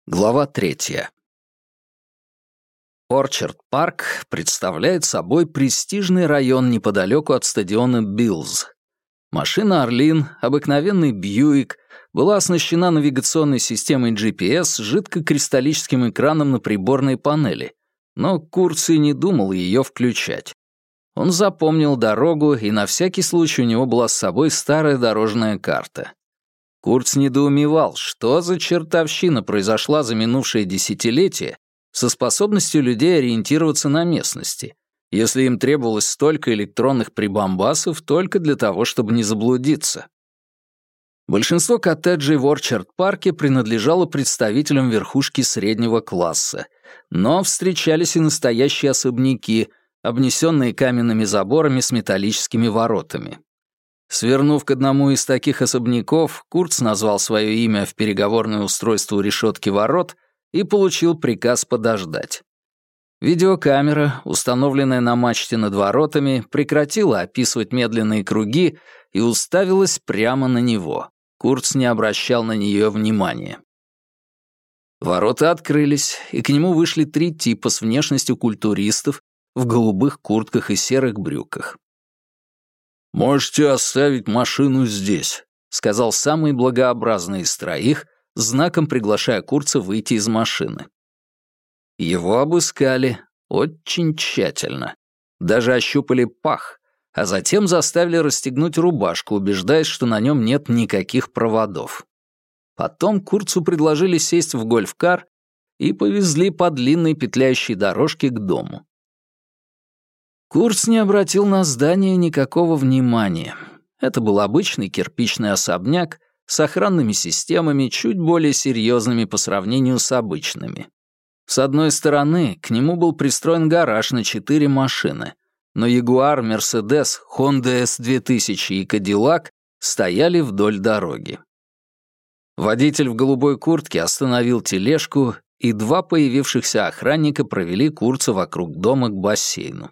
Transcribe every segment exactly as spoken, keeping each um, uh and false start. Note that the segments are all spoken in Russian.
Глава третья. Орчард-парк представляет собой престижный район неподалеку от стадиона Биллз. Машина «Орлин», обыкновенный «Бьюик», была оснащена навигационной системой джи пи эс с жидкокристаллическим экраном на приборной панели, но Курц и не думал ее включать. Он запомнил дорогу, и на всякий случай у него была с собой старая дорожная карта. Курц недоумевал, что за чертовщина произошла за минувшее десятилетие со способностью людей ориентироваться на местности, если им требовалось столько электронных прибамбасов только для того, чтобы не заблудиться. Большинство коттеджей в Орчард-парке принадлежало представителям верхушки среднего класса, но встречались и настоящие особняки, обнесенные каменными заборами с металлическими воротами. Свернув к одному из таких особняков, Курц назвал свое имя в переговорное устройство у решетки ворот и получил приказ подождать. Видеокамера, установленная на мачте над воротами, прекратила описывать медленные круги и уставилась прямо на него. Курц не обращал на нее внимания. Ворота открылись, и к нему вышли три типа с внешностью культуристов в голубых куртках и серых брюках. «Можете оставить машину здесь», — сказал самый благообразный из троих, знаком приглашая Курца выйти из машины. Его обыскали очень тщательно. Даже ощупали пах, а затем заставили расстегнуть рубашку, убеждаясь, что на нем нет никаких проводов. Потом Курцу предложили сесть в гольф-кар и повезли по длинной петляющей дорожке к дому. Курц не обратил на здание никакого внимания. Это был обычный кирпичный особняк с охранными системами, чуть более серьезными по сравнению с обычными. С одной стороны, к нему был пристроен гараж на четыре машины, но Ягуар, Мерседес, Хонда эс две тысячи и Кадиллак стояли вдоль дороги. Водитель в голубой куртке остановил тележку, и два появившихся охранника провели Курца вокруг дома к бассейну.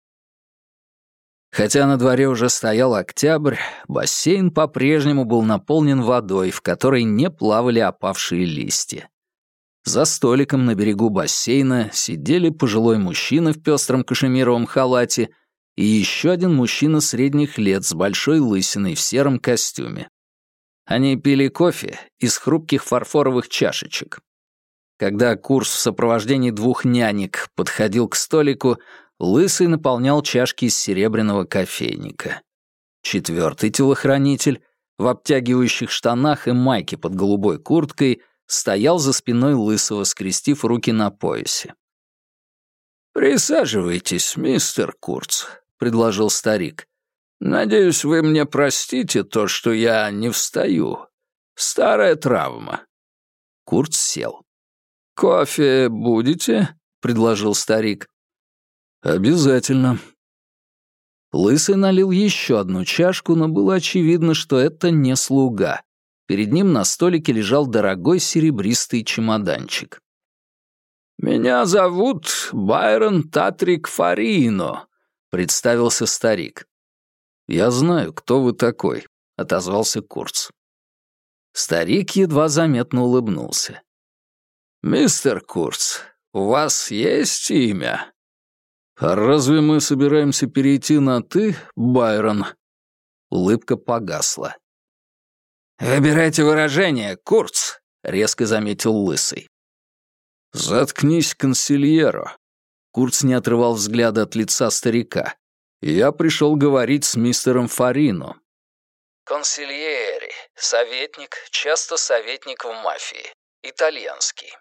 Хотя на дворе уже стоял октябрь, бассейн по-прежнему был наполнен водой, в которой не плавали опавшие листья. За столиком на берегу бассейна сидели пожилой мужчина в пестром кашемировом халате и еще один мужчина средних лет с большой лысиной в сером костюме. Они пили кофе из хрупких фарфоровых чашечек. Когда Курц в сопровождении двух нянек подходил к столику, Лысый наполнял чашки из серебряного кофейника. Четвертый телохранитель, в обтягивающих штанах и майке под голубой курткой, стоял за спиной Лысого, скрестив руки на поясе. «Присаживайтесь, мистер Курц», — предложил старик. «Надеюсь, вы мне простите то, что я не встаю. Старая травма». Курц сел. «Кофе будете?» — предложил старик. «Обязательно». Лысый налил еще одну чашку, но было очевидно, что это не слуга. Перед ним на столике лежал дорогой серебристый чемоданчик. «Меня зовут Байрон Татрик Фарино», — представился старик. «Я знаю, кто вы такой», — отозвался Курц. Старик едва заметно улыбнулся. «Мистер Курц, у вас есть имя?» «А разве мы собираемся перейти на «ты», Байрон?» Улыбка погасла. «Выбирайте выражение, Курц», — резко заметил Лысый. «Заткнись, консильеро». Курц не отрывал взгляда от лица старика. «Я пришел говорить с мистером Фарино». «Консильери, советник, часто советник в мафии, итальянский».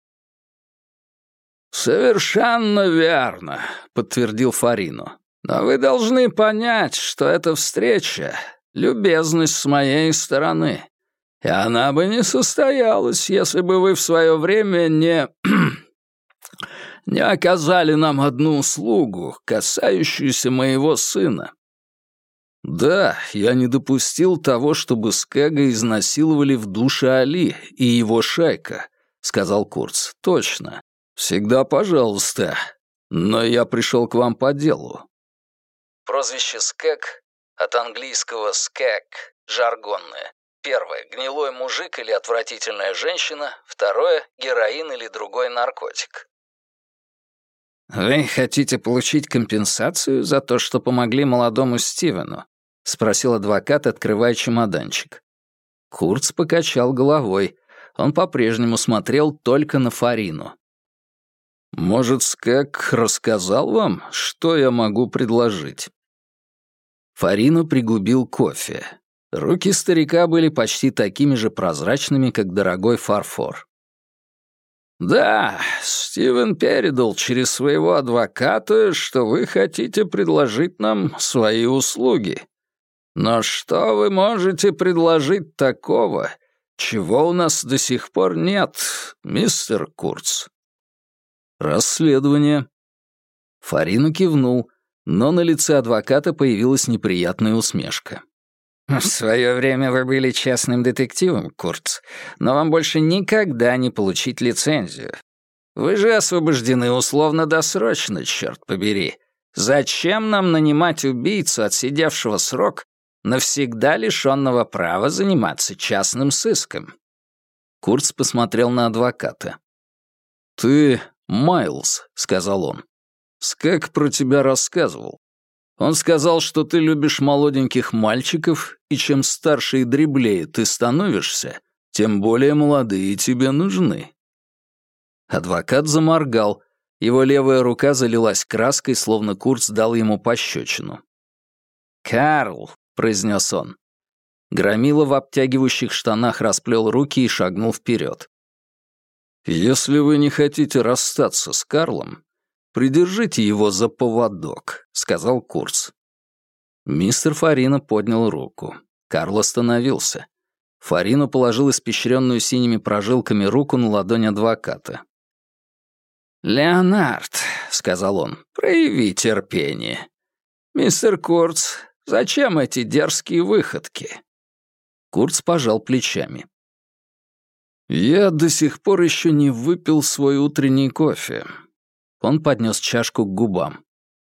«Совершенно верно», — подтвердил Фарино. «Но вы должны понять, что эта встреча — любезность с моей стороны, и она бы не состоялась, если бы вы в свое время не... не оказали нам одну услугу, касающуюся моего сына». «Да, я не допустил того, чтобы Скэга изнасиловали в душе Али и его шайка», — сказал Курц. «Точно. Всегда пожалуйста. Но я пришел к вам по делу». Прозвище Скэг от английского «скэг» — жаргонное, Первое — гнилой мужик или отвратительная женщина. Второе — героин или другой наркотик. «Вы хотите получить компенсацию за то, что помогли молодому Стивену?» — спросил адвокат, открывая чемоданчик. Курц покачал головой. Он по-прежнему смотрел только на Фарину. «Может, Скэг рассказал вам, что я могу предложить?» Фарину пригубил кофе. Руки старика были почти такими же прозрачными, как дорогой фарфор. «Да, Стивен передал через своего адвоката, что вы хотите предложить нам свои услуги. Но что вы можете предложить такого, чего у нас до сих пор нет, мистер Курц?» «Расследование». Фарину кивнул, но на лице адвоката появилась неприятная усмешка. «В свое время вы были частным детективом, Курц, но вам больше никогда не получить лицензию. Вы же освобождены условно-досрочно, черт побери. Зачем нам нанимать убийцу, отсидевшего срок, навсегда лишенного права заниматься частным сыском?» Курц посмотрел на адвоката. «Ты Майлз», — сказал он. «Скэг про тебя рассказывал. Он сказал, что ты любишь молоденьких мальчиков, и чем старше и дреблее ты становишься, тем более молодые тебе нужны». Адвокат заморгал. Его левая рука залилась краской, словно Курц дал ему пощечину. «Карл», — произнес он. Громила в обтягивающих штанах расплел руки и шагнул вперед. «Если вы не хотите расстаться с Карлом, придержите его за поводок», — сказал Курц. Мистер Фарина поднял руку. Карл остановился. Фарина положил испещренную синими прожилками руку на ладонь адвоката. «Леонард», — сказал он, — «прояви терпение. Мистер Курц, зачем эти дерзкие выходки?» Курц пожал плечами. «Я до сих пор еще не выпил свой утренний кофе». Он поднес чашку к губам.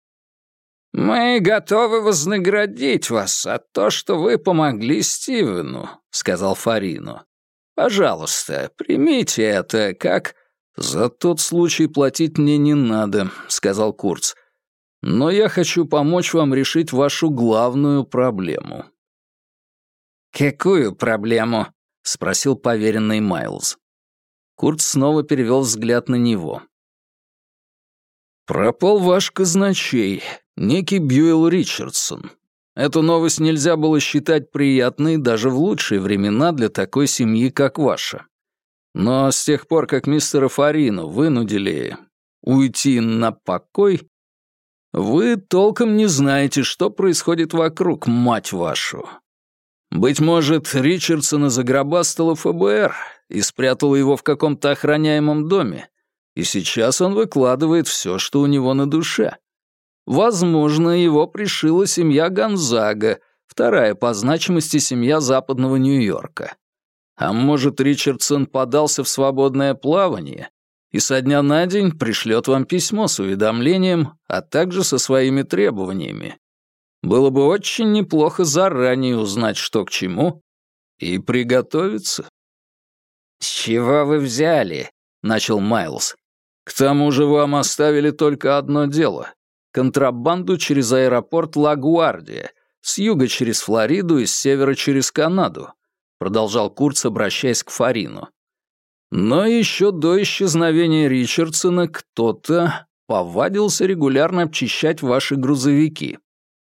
«Мы готовы вознаградить вас за то, что вы помогли Стивену», — сказал Фарину. «Пожалуйста, примите это как...» «За тот случай платить мне не надо», — сказал Курц. «Но я хочу помочь вам решить вашу главную проблему». «Какую проблему?» — спросил поверенный Майлз. Курц снова перевел взгляд на него. «Пропал ваш казначей, некий Бьюэлл Ричардсон. Эту новость нельзя было считать приятной даже в лучшие времена для такой семьи, как ваша. Но с тех пор, как мистера Фарину вынудили уйти на покой, вы толком не знаете, что происходит вокруг, мать вашу. Быть может, Ричардсона загробастало эф бэ эр и спрятало его в каком-то охраняемом доме, и сейчас он выкладывает все, что у него на душе. Возможно, его пришила семья Гонзага, вторая по значимости семья западного Нью-Йорка. А может, Ричардсон подался в свободное плавание и со дня на день пришлет вам письмо с уведомлением, а также со своими требованиями. Было бы очень неплохо заранее узнать, что к чему, и приготовиться». «С чего вы взяли?» — начал Майлз. «К тому же вам оставили только одно дело — контрабанду через аэропорт Ла-Гвардия, с юга через Флориду и с севера через Канаду», — продолжал Курц, обращаясь к Фарину. «Но еще до исчезновения Ричардсона кто-то повадился регулярно обчищать ваши грузовики».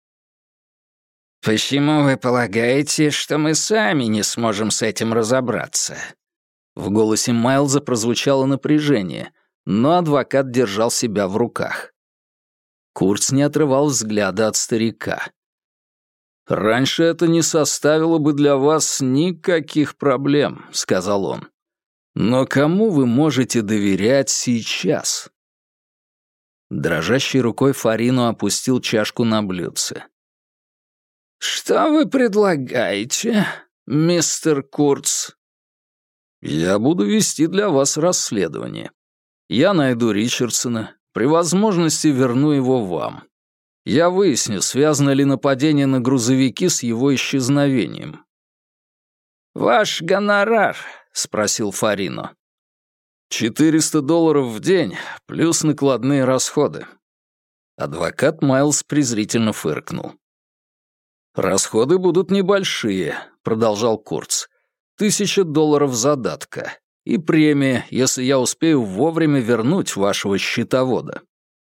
«Почему вы полагаете, что мы сами не сможем с этим разобраться?» В голосе Майлза прозвучало напряжение, но адвокат держал себя в руках. Курц не отрывал взгляда от старика. «Раньше это не составило бы для вас никаких проблем», — сказал он. «Но кому вы можете доверять сейчас?» Дрожащей рукой Фарину опустил чашку на блюдце. «Что вы предлагаете, мистер Курц?» «Я буду вести для вас расследование. Я найду Ричардсона, при возможности верну его вам. Я выясню, связано ли нападение на грузовики с его исчезновением». «Ваш гонорар?» — спросил Фарино. «Четыреста долларов в день, плюс накладные расходы». Адвокат Майлз презрительно фыркнул. «Расходы будут небольшие», — продолжал Курц. «Тысяча долларов задатка. И премия, если я успею вовремя вернуть вашего счетовода».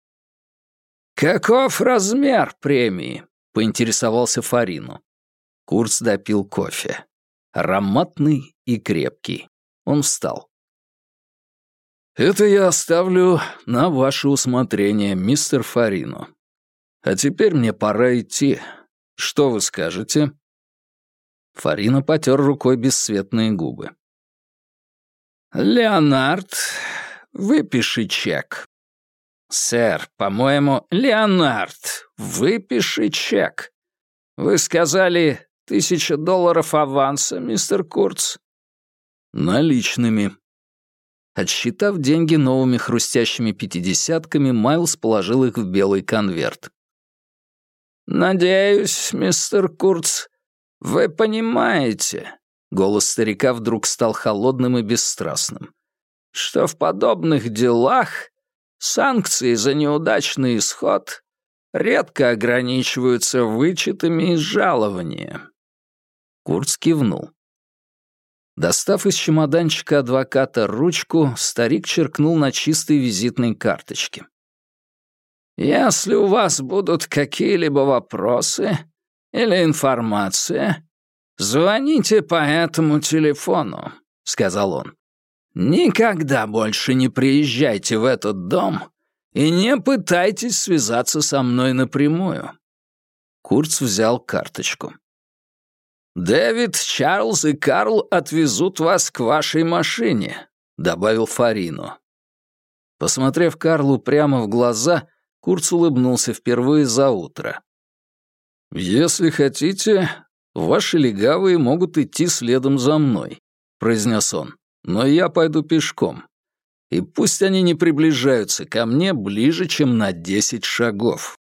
«Каков размер премии?» — поинтересовался Фарино. Курц допил кофе. Ароматный и крепкий. Он встал. «Это я оставлю на ваше усмотрение, мистер Фарино. А теперь мне пора идти. Что вы скажете?» Фарино потер рукой бесцветные губы. «Леонард, выпиши чек». «Сэр, по-моему, Леонард, выпиши чек. Вы сказали, тысяча долларов аванса, мистер Курц?» «Наличными». Отсчитав деньги новыми хрустящими пятидесятками, Майлз положил их в белый конверт. «Надеюсь, мистер Курц, вы понимаете...» Голос старика вдруг стал холодным и бесстрастным. «Что в подобных делах санкции за неудачный исход редко ограничиваются вычетами из жалования». Курц кивнул. Достав из чемоданчика адвоката ручку, старик черкнул на чистой визитной карточке. «Если у вас будут какие-либо вопросы или информация, звоните по этому телефону», — сказал он. «Никогда больше не приезжайте в этот дом и не пытайтесь связаться со мной напрямую». Курц взял карточку. «Дэвид, Чарльз и Карл отвезут вас к вашей машине», — добавил Фарино. Посмотрев Карлу прямо в глаза, Курц улыбнулся впервые за утро. «Если хотите, ваши легавые могут идти следом за мной», — произнес он. «Но я пойду пешком. И пусть они не приближаются ко мне ближе, чем на десять шагов».